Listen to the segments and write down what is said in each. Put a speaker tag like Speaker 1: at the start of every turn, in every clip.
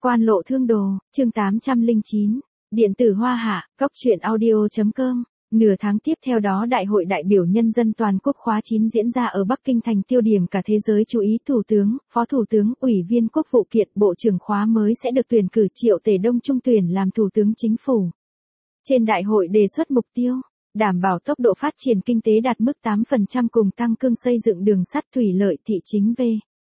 Speaker 1: Quan lộ thương đồ, chương 809, điện tử Hoa Hạ, cóc truyện audio.com. Nửa tháng tiếp theo đó Đại hội đại biểu nhân dân toàn quốc khóa 9 diễn ra ở Bắc Kinh thành tiêu điểm cả thế giới chú ý. Thủ tướng, Phó Thủ tướng, Ủy viên Quốc vụ kiện, Bộ trưởng khóa mới sẽ được tuyển cử. Triệu Tể Đông trung tuyển làm Thủ tướng Chính phủ. Trên đại hội đề xuất mục tiêu, đảm bảo tốc độ phát triển kinh tế đạt mức 8% cùng tăng cường xây dựng đường sắt thủy lợi thị chính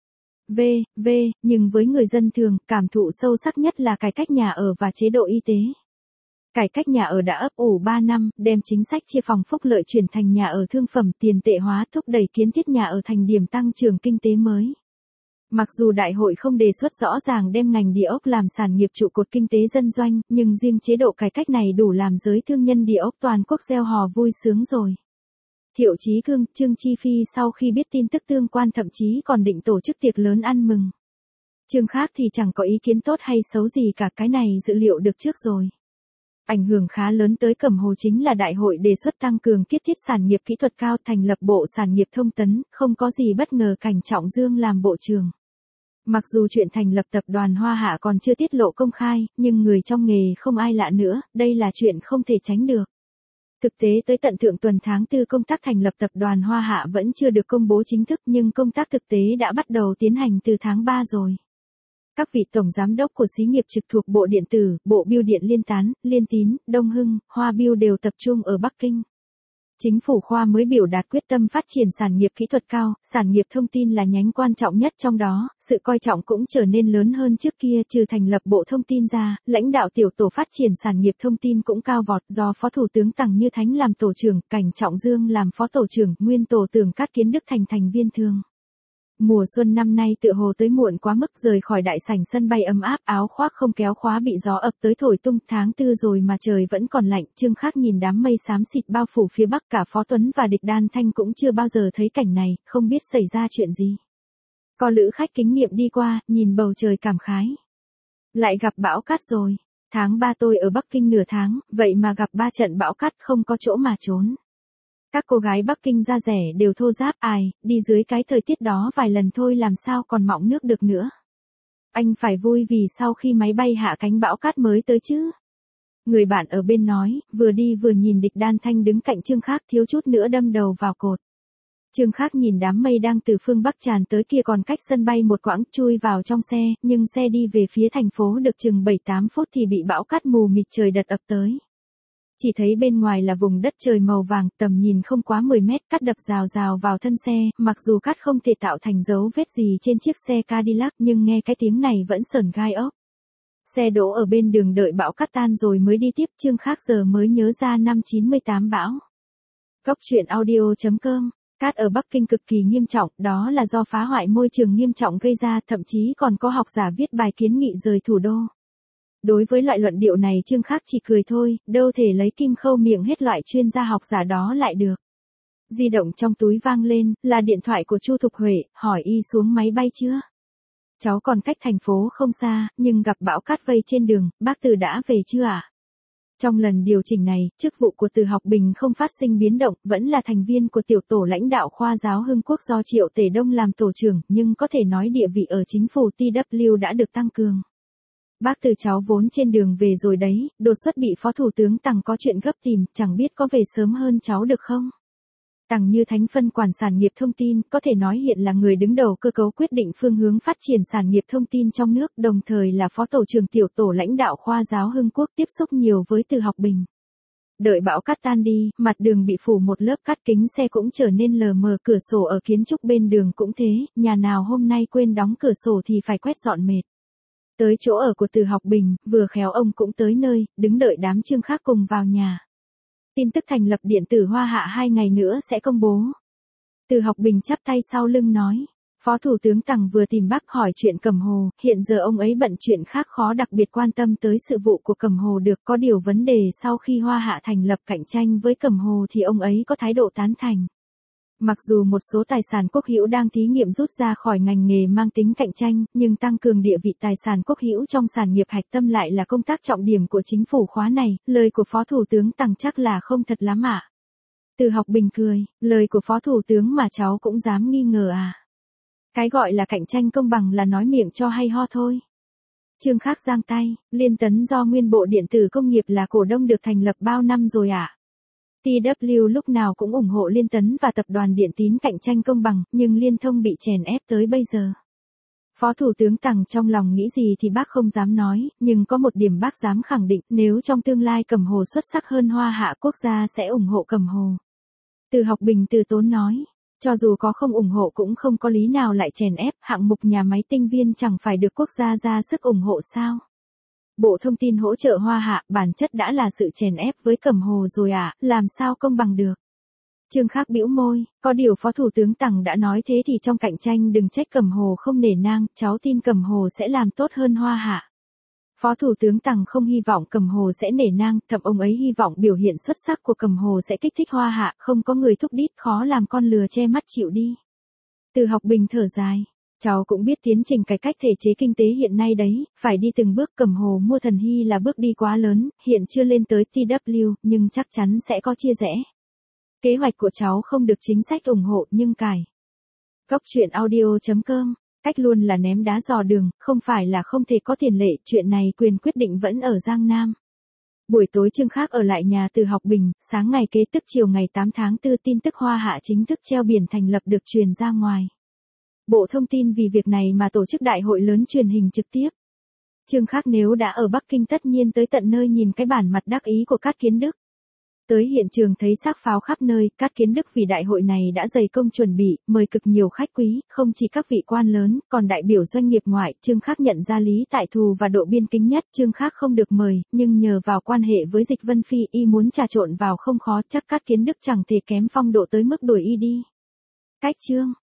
Speaker 1: nhưng với người dân thường, cảm thụ sâu sắc nhất là cải cách nhà ở và chế độ y tế. Cải cách nhà ở đã ấp ủ 3 năm, đem chính sách chia phòng phúc lợi chuyển thành nhà ở thương phẩm tiền tệ hóa, thúc đẩy kiến thiết nhà ở thành điểm tăng trưởng kinh tế mới. Mặc dù đại hội không đề xuất rõ ràng đem ngành địa ốc làm sản nghiệp trụ cột kinh tế dân doanh, nhưng riêng chế độ cải cách này đủ làm giới thương nhân địa ốc toàn quốc reo hò vui sướng rồi. Thiệu Chí Cương, Trương Chi Phi sau khi biết tin tức tương quan thậm chí còn định tổ chức tiệc lớn ăn mừng. Trương khác thì chẳng có ý kiến tốt hay xấu gì cả, cái này dự liệu được trước rồi. Ảnh hưởng khá lớn tới Cẩm Hồ chính là đại hội đề xuất tăng cường kiết thiết sản nghiệp kỹ thuật cao, thành lập Bộ Sản nghiệp Thông tấn, không có gì bất ngờ Cảnh Trọng Dương làm bộ trưởng. Mặc dù chuyện thành lập tập đoàn Hoa Hạ còn chưa tiết lộ công khai, nhưng người trong nghề không ai lạ nữa, đây là chuyện không thể tránh được. Thực tế tới tận thượng tuần tháng 4 công tác thành lập tập đoàn Hoa Hạ vẫn chưa được công bố chính thức, nhưng công tác thực tế đã bắt đầu tiến hành từ tháng 3 rồi. Các vị tổng giám đốc của xí nghiệp trực thuộc Bộ Điện tử, Bộ Bưu điện Liên Tán, Liên Tín, Đông Hưng, Hoa Bưu đều tập trung ở Bắc Kinh. Chính phủ khoa mới biểu đạt quyết tâm phát triển sản nghiệp kỹ thuật cao, sản nghiệp thông tin là nhánh quan trọng nhất trong đó, sự coi trọng cũng trở nên lớn hơn trước kia. Trừ thành lập Bộ Thông tin ra, lãnh đạo tiểu tổ phát triển sản nghiệp thông tin cũng cao vọt, do Phó Thủ tướng Tằng Như Thánh làm tổ trưởng, Cảnh Trọng Dương làm phó tổ trưởng, nguyên tổ tưởng Cát Kiến Đức thành thành viên thường. Mùa xuân năm nay tựa hồ tới muộn quá mức, rời khỏi đại sảnh sân bay ấm áp, áo khoác không kéo khóa bị gió ập tới thổi tung. Tháng 4 rồi mà trời vẫn còn lạnh. Trương Khác nhìn đám mây xám xịt bao phủ phía bắc, cả Phó Tuấn và Địch Đan Thanh cũng chưa bao giờ thấy cảnh này, không biết xảy ra chuyện gì. Có lữ khách kính niệm đi qua, nhìn bầu trời cảm khái. Lại gặp bão cát rồi. Tháng 3 tôi ở Bắc Kinh nửa tháng, vậy mà gặp 3 trận bão cát, không có chỗ mà trốn. Các cô gái Bắc Kinh da rẻ đều thô ráp, đi dưới cái thời tiết đó vài lần thôi làm sao còn mọng nước được nữa. Anh phải vui vì sau khi máy bay hạ cánh bão cát mới tới chứ. Người bạn ở bên nói, vừa đi vừa nhìn. Địch Đan Thanh đứng cạnh Trương Khác thiếu chút nữa đâm đầu vào cột. Trương Khác nhìn đám mây đang từ phương Bắc tràn tới kia còn cách sân bay một quãng, chui vào trong xe, nhưng xe đi về phía thành phố được chừng 7-8 phút thì bị bão cát mù mịt trời đật ập tới. Chỉ thấy bên ngoài là vùng đất trời màu vàng, tầm nhìn không quá 10 mét, cát đập rào rào vào thân xe, mặc dù cát không thể tạo thành dấu vết gì trên chiếc xe Cadillac nhưng nghe cái tiếng này vẫn sởn gai ốc. Xe đỗ ở bên đường đợi bão cát tan rồi mới đi tiếp. Trương Khác giờ mới nhớ ra năm 98 bão. Cóc truyện audio.com. Cát ở Bắc Kinh cực kỳ nghiêm trọng, đó là do phá hoại môi trường nghiêm trọng gây ra, thậm chí còn có học giả viết bài kiến nghị rời thủ đô. Đối với loại luận điệu này Trương Khác chỉ cười thôi, đâu thể lấy kim khâu miệng hết loại chuyên gia học giả đó lại được. Di động trong túi vang lên, là điện thoại của Chu Thục Huệ, hỏi y xuống máy bay chưa? Cháu còn cách thành phố không xa, nhưng gặp bão cát vây trên đường, bác Từ đã về chưa ạ? Trong lần điều chỉnh này, chức vụ của Từ Học Bình không phát sinh biến động, vẫn là thành viên của tiểu tổ lãnh đạo khoa giáo Hưng Quốc do Triệu Tể Đông làm tổ trưởng, nhưng có thể nói địa vị ở chính phủ TW đã được tăng cường. Bác Từ cháu vốn trên đường về rồi đấy, đột xuất bị Phó Thủ tướng Tằng có chuyện gấp tìm, chẳng biết có về sớm hơn cháu được không? Tằng Như Thánh phân quản sản nghiệp thông tin, có thể nói hiện là người đứng đầu cơ cấu quyết định phương hướng phát triển sản nghiệp thông tin trong nước, đồng thời là phó tổ trưởng tiểu tổ lãnh đạo khoa giáo Hưng Quốc, tiếp xúc nhiều với Từ Học Bình. Đợi bão cát tan đi, mặt đường bị phủ một lớp cát, kính xe cũng trở nên lờ mờ, cửa sổ ở kiến trúc bên đường cũng thế, nhà nào hôm nay quên đóng cửa sổ thì phải quét dọn mệt. Tới chỗ ở của Từ Học Bình, vừa khéo ông cũng tới nơi, đứng đợi đám Trương Khác cùng vào nhà. Tin tức thành lập điện tử Hoa Hạ 2 ngày nữa sẽ công bố. Từ Học Bình chắp tay sau lưng nói, Phó Thủ tướng Tằng vừa tìm bác hỏi chuyện Cẩm Hồ, hiện giờ ông ấy bận chuyện khác khó đặc biệt quan tâm tới sự vụ của Cẩm Hồ được, có điều vấn đề sau khi Hoa Hạ thành lập cạnh tranh với Cẩm Hồ thì ông ấy có thái độ tán thành. Mặc dù một số tài sản quốc hữu đang thí nghiệm rút ra khỏi ngành nghề mang tính cạnh tranh, nhưng tăng cường địa vị tài sản quốc hữu trong sản nghiệp hạch tâm lại là công tác trọng điểm của chính phủ khóa này, lời của Phó Thủ tướng Tằng chắc là không thật lắm ạ. Từ Học Bình cười, lời của Phó Thủ tướng mà cháu cũng dám nghi ngờ à? Cái gọi là cạnh tranh công bằng là nói miệng cho hay ho thôi. Trương Khắc giang tay, Liên Tấn do Nguyên Bộ Điện tử Công nghiệp là cổ đông được thành lập bao năm rồi ạ? TW lúc nào cũng ủng hộ Liên Tấn và tập đoàn Điện Tín cạnh tranh công bằng, nhưng Liên Thông bị chèn ép tới bây giờ. Phó Thủ tướng Tằng trong lòng nghĩ gì thì bác không dám nói, nhưng có một điểm bác dám khẳng định, nếu trong tương lai Cẩm Hồ xuất sắc hơn Hoa Hạ quốc gia sẽ ủng hộ Cẩm Hồ. Từ Học Bình từ tốn nói, cho dù có không ủng hộ cũng không có lý nào lại chèn ép, hạng mục nhà máy tinh viên chẳng phải được quốc gia ra sức ủng hộ sao? Bộ Thông tin hỗ trợ Hoa Hạ, bản chất đã là sự chèn ép với Cẩm Hồ rồi à, làm sao công bằng được? Trương Khắc bĩu môi, có điều Phó Thủ tướng Tằng đã nói thế thì trong cạnh tranh đừng trách Cẩm Hồ không nể nang, cháu tin Cẩm Hồ sẽ làm tốt hơn Hoa Hạ. Phó Thủ tướng Tằng không hy vọng Cẩm Hồ sẽ nể nang, thậm ông ấy hy vọng biểu hiện xuất sắc của Cẩm Hồ sẽ kích thích Hoa Hạ, không có người thúc đít khó làm con lừa che mắt chịu đi. Từ Học Bình thở dài, cháu cũng biết tiến trình cải cách thể chế kinh tế hiện nay đấy, phải đi từng bước. Cẩm Hồ mua Thần Hy là bước đi quá lớn, hiện chưa lên tới TW, nhưng chắc chắn sẽ có chia rẽ. Kế hoạch của cháu không được chính sách ủng hộ nhưng cải. Góc truyện audio.com, cách luôn là ném đá dò đường, không phải là không thể có tiền lệ, chuyện này quyền quyết định vẫn ở Giang Nam. Buổi tối Trương Khắc ở lại nhà Từ Học Bình, sáng ngày kế tức chiều ngày 8 tháng 4 tin tức Hoa Hạ chính thức treo biển thành lập được truyền ra ngoài. Bộ Thông tin vì việc này mà tổ chức đại hội lớn truyền hình trực tiếp. Trương Khắc nếu đã ở Bắc Kinh tất nhiên tới tận nơi nhìn cái bản mặt đắc ý của Cát Kiến Đức. Tới hiện trường thấy xác pháo khắp nơi, Cát Kiến Đức vì đại hội này đã dày công chuẩn bị, mời cực nhiều khách quý, không chỉ các vị quan lớn, còn đại biểu doanh nghiệp ngoại. Trương Khắc nhận ra lý tại thù và độ biên kính nhất. Trương Khắc không được mời, nhưng nhờ vào quan hệ với Dịch Vân Phi y muốn trà trộn vào không khó, chắc Cát Kiến Đức chẳng thể kém phong độ tới mức đuổi y đi. Cách chương